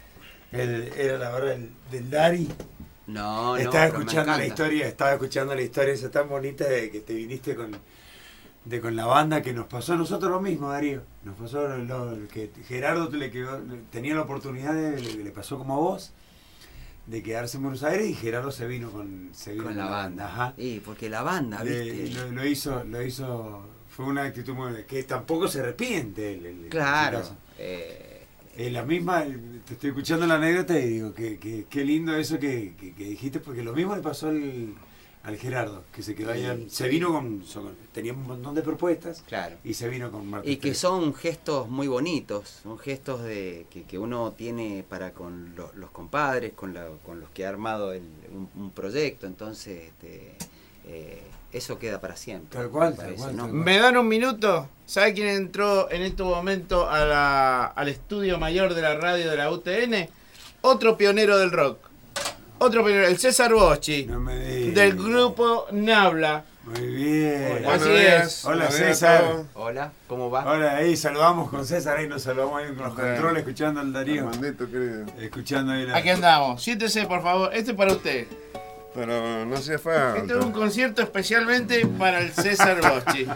el- era la hora del, del Dari. No, no, estaba pero me escuchando la encanta. historia, estaba escuchando la historia esa tan bonita de que te viniste con, de con la banda, que nos pasó a nosotros lo mismo, Darío. Nos pasó lo, lo- que Gerardo le quedó, tenía la oportunidad de, le, le pasó como a vos, de quedarse en Buenos Aires, y Gerardo se vino con, se vino Con la banda. Ajá. Y porque la banda, Le- ¿viste? lo, lo hizo, lo hizo, fue una actitud muy, que tampoco se arrepiente. él, él, en Claro. su caso. Eh, Es la misma, te estoy escuchando la anécdota y digo, que, que, qué lindo eso que, que, que dijiste, porque lo mismo le pasó al, al Gerardo, que se quedó allá, Sí, se sí. vino con, son- tenía un montón de propuestas, claro. y se vino con Martín. Y que son gestos muy bonitos, son gestos de que, que uno tiene para con lo- los compadres, con, la, con los que ha armado el- un, un proyecto, entonces este, eh, eso queda para siempre. Tal cual, me tal parece, cual, ¿no? tal cual. ¿Me dan un minuto? ¿Sabe quién entró en este momento a la, al estudio mayor de la radio de la U T N? Otro pionero del rock. Otro pionero, el César Boschi, No me digas. del grupo Nabla. Muy bien. Hola. Así es. Hola, Buenos días a César. todos. Hola, ¿cómo va? Hola, ahí saludamos con César, ahí nos saludamos ahí con los Hola. controles, escuchando al Darío. Armandito, querido. Escuchando ahí la... Aquí andamos. Siéntese, por favor. Este es para usted. Pero no hacía falta. Este es un concierto especialmente para el César Boschi.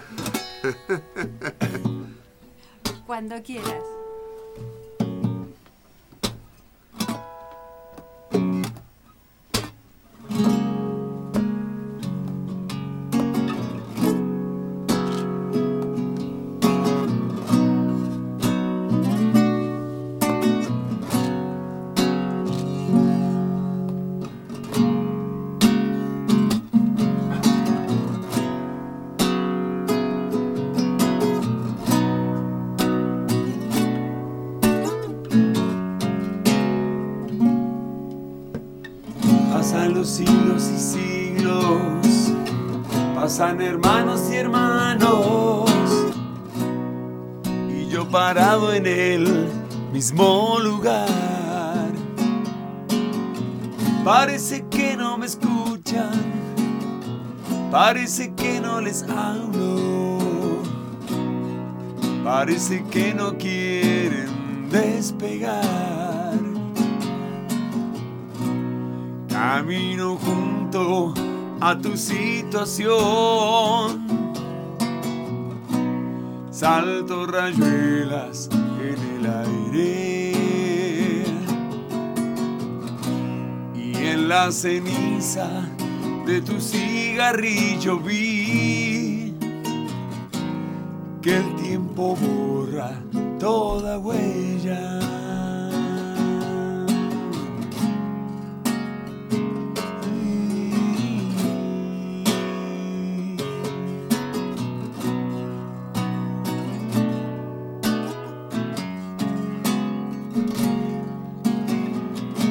Cuando quieras. Pasan los siglos y siglos, pasan hermanos y hermanos, y yo parado en el mismo lugar. Parece que no me escuchan, parece que no les hablo, parece que no quieren despegar. Camino junto a tu situación, salto rayuelas en el aire, y en la ceniza de tu cigarrillo vi que el tiempo borra toda huella.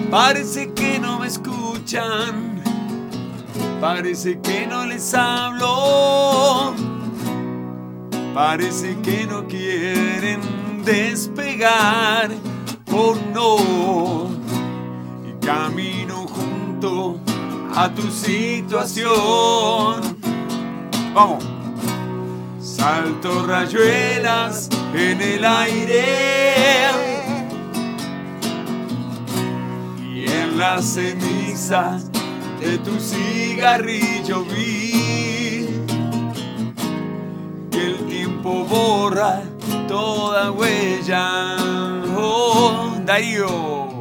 Parece que no me escuchan, parece que no les hablo, parece que no quieren despegar, oh no. Y camino junto a tu situación. Vamos. Salto rayuelas en el aire y en la ceniza de tu cigarrillo vi que el tiempo borra toda huella. Oh, Darío.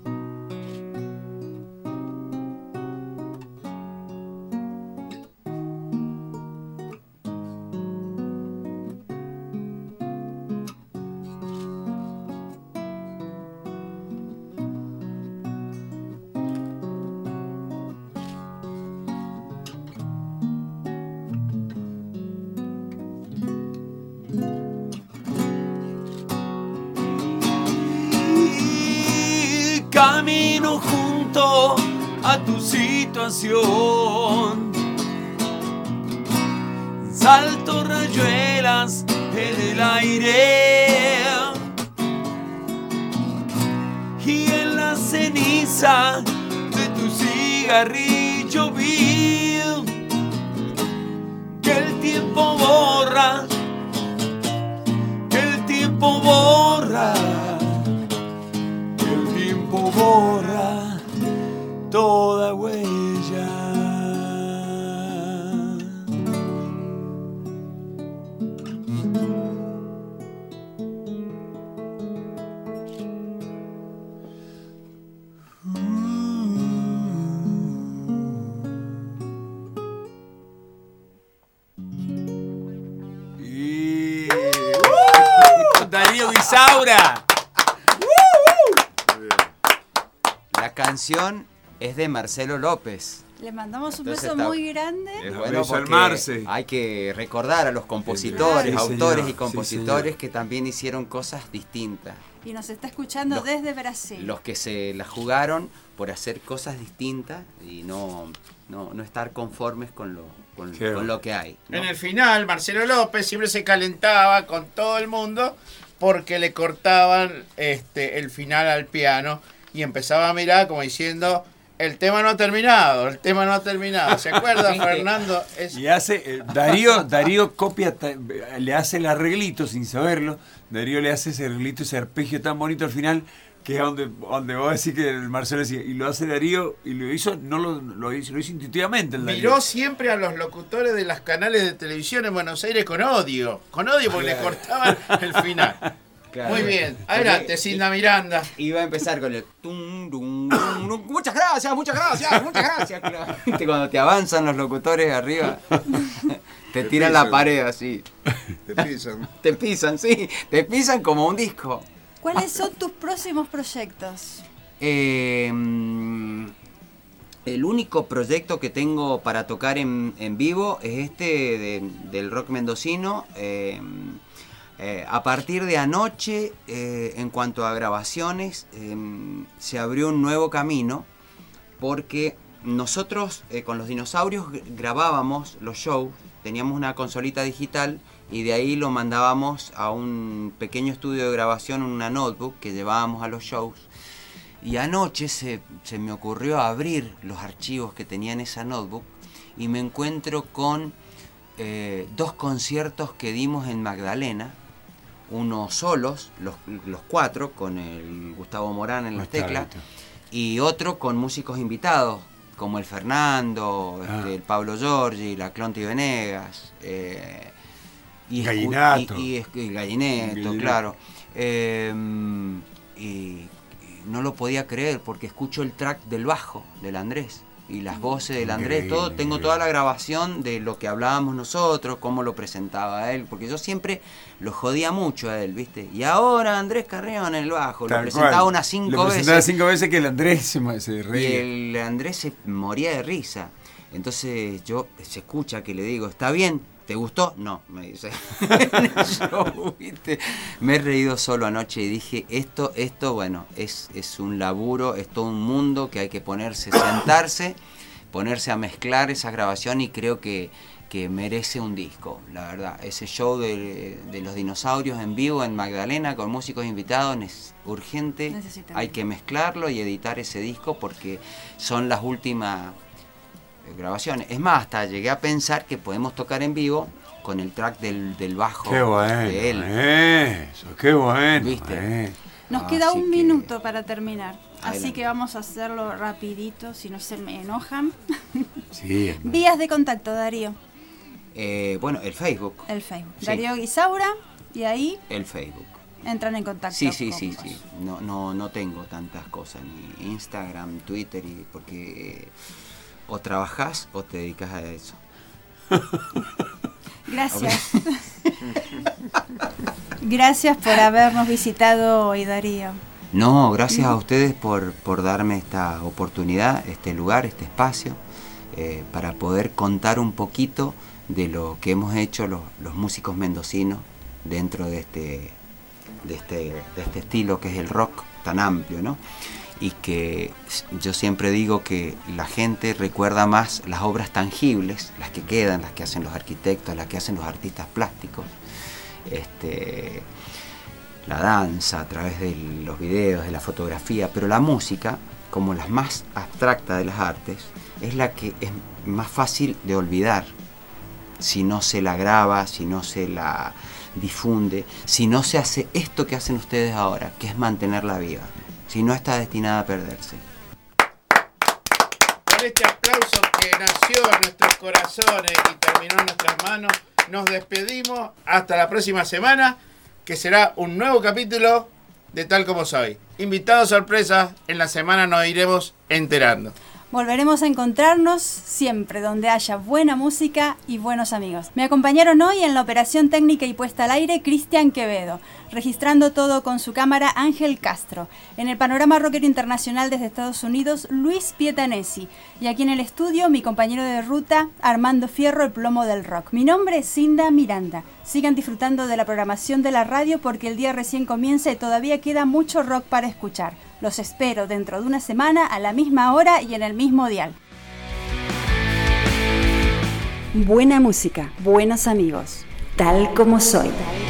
Camino junto a tu situación, salto rayuelas en el aire y en la ceniza de tu cigarrillo vi que el tiempo borra, que el tiempo borra, borra toda huella. Y... ¡Uh! Darío Guisaura. La canción es de Marcelo López. Le mandamos un Entonces beso está- muy grande. Es bueno porque hay que recordar a los compositores, Sí, autores señor. y Sí, compositores señor. que también hicieron cosas distintas. Y nos está escuchando Los- desde Brasil. Los que se la jugaron por hacer cosas distintas y no, no, no estar conformes con lo, con, con lo que hay, ¿no? En el final, Marcelo López siempre se calentaba con todo el mundo porque le cortaban este, el final al piano y empezaba a mirar como diciendo, el tema no ha terminado, el tema no ha terminado. ¿Se acuerda, Fernando? Es- Y hace, eh, Darío, Darío copia, ta- le hace el arreglito sin saberlo. Darío le hace ese arreglito, ese arpegio tan bonito al final, que es donde, donde vos decís que el Marcelo decía, y lo hace Darío, y lo hizo, no lo, lo hizo, lo hizo intuitivamente el Darío. Miró siempre a los locutores de las canales de televisión en Buenos Aires con odio, con odio porque le cortaban el final. Claro. Muy bien, adelante, Cinda Miranda. Iba a empezar con el tum, dum, dum, dum. Muchas gracias, muchas gracias, muchas gracias. Claro. Viste, cuando te avanzan los locutores arriba, te, Te tiran la pisan. pared así. Te pisan. Te pisan, sí, te pisan como un disco. ¿Cuáles son tus próximos proyectos? Eh, mm, el único proyecto que tengo para tocar en, en vivo es este de- del rock mendocino. Eh, eh, a partir de anoche, eh, en cuanto a grabaciones, eh, se abrió un nuevo camino porque nosotros eh, con los dinosaurios g- grabábamos los shows, teníamos una consolita digital y de ahí lo mandábamos a un pequeño estudio de grabación, una notebook que llevábamos a los shows. Y anoche se, se me ocurrió abrir los archivos que tenía en esa notebook y me encuentro con eh, dos conciertos que dimos en Magdalena, uno solos, los, los cuatro, con el Gustavo Morán en las teclas, y otro con músicos invitados, como el Fernando, Ah. este, el Pablo Giorgi, la Clonti Venegas, eh, y escu- Gallinato. Y, y es- y Gallineto, Gallinato. claro. Eh, y, y no lo podía creer porque escucho el track del bajo del Andrés y las voces del Andrés, todo, tengo toda la grabación de lo que hablábamos nosotros, cómo lo presentaba él, porque yo siempre lo jodía mucho a él, ¿viste? Y ahora Andrés Carrión en el bajo, Tal lo presentaba cual. unas cinco Lo presentaba veces. cinco veces que el Andrés se, ma- se Y reía. el Andrés se moría de risa. Entonces yo se escucha que le digo, está bien, ¿Te gustó? No, me dice. En el show, ¿viste? Me he reído solo anoche y dije, esto, esto, bueno, es, es un laburo, es todo un mundo que hay que ponerse, sentarse, ponerse a mezclar esa grabación y creo que, que merece un disco, la verdad. Ese show de, de los dinosaurios en vivo en Magdalena con músicos invitados es urgente, Necesitamos. Hay que mezclarlo y editar ese disco porque son las últimas grabaciones. Es más, hasta llegué a pensar que podemos tocar en vivo con el track del, del bajo Qué bueno, de él. eso, qué bueno. ¿Viste? eh. Nos queda Así un que- minuto para terminar. Así Adelante. que vamos a hacerlo rapidito, si no se me enojan. Sí, es- Vías de contacto, Darío. Eh, bueno, el Facebook. El Facebook. Sí. Darío Guisaura, y ahí El Facebook. entran en contacto. Sí, sí, con sí, vos. sí. No, no, no tengo tantas cosas, ni Instagram, Twitter, y porque eh, o trabajás o te dedicas a eso. Gracias. Gracias por habernos visitado hoy, Darío. No, gracias a ustedes por, por darme esta oportunidad, este lugar, este espacio, eh, para poder contar un poquito de lo que hemos hecho los, los músicos mendocinos dentro de este, de, este, de este estilo que es el rock tan amplio, ¿no? Y que yo siempre digo que la gente recuerda más las obras tangibles, las que quedan, las que hacen los arquitectos, las que hacen los artistas plásticos, este, la danza a través de los videos, de la fotografía, pero la música, como la más abstracta de las artes, es la que es más fácil de olvidar si no se la graba, si no se la difunde, si no se hace esto que hacen ustedes ahora, que es mantenerla viva. Si no, está destinada a perderse. Con este aplauso que nació en nuestros corazones y terminó en nuestras manos, nos despedimos hasta la próxima semana, que será un nuevo capítulo de Tal Como Soy. Invitados sorpresa, en la semana nos iremos enterando. Volveremos a encontrarnos siempre donde haya buena música y buenos amigos. Me acompañaron hoy en la operación técnica y puesta al aire Cristian Quevedo, registrando todo con su cámara Ángel Castro. En el panorama rockero internacional desde Estados Unidos, Luis Pietanesi. Y aquí en el estudio, mi compañero de ruta, Armando Fierro, el plomo del rock. Mi nombre es Cinda Miranda. Sigan disfrutando de la programación de la radio porque el día recién comienza y todavía queda mucho rock para escuchar. Los espero dentro de una semana a la misma hora y en el mismo dial. Buena música, buenos amigos, tal como soy.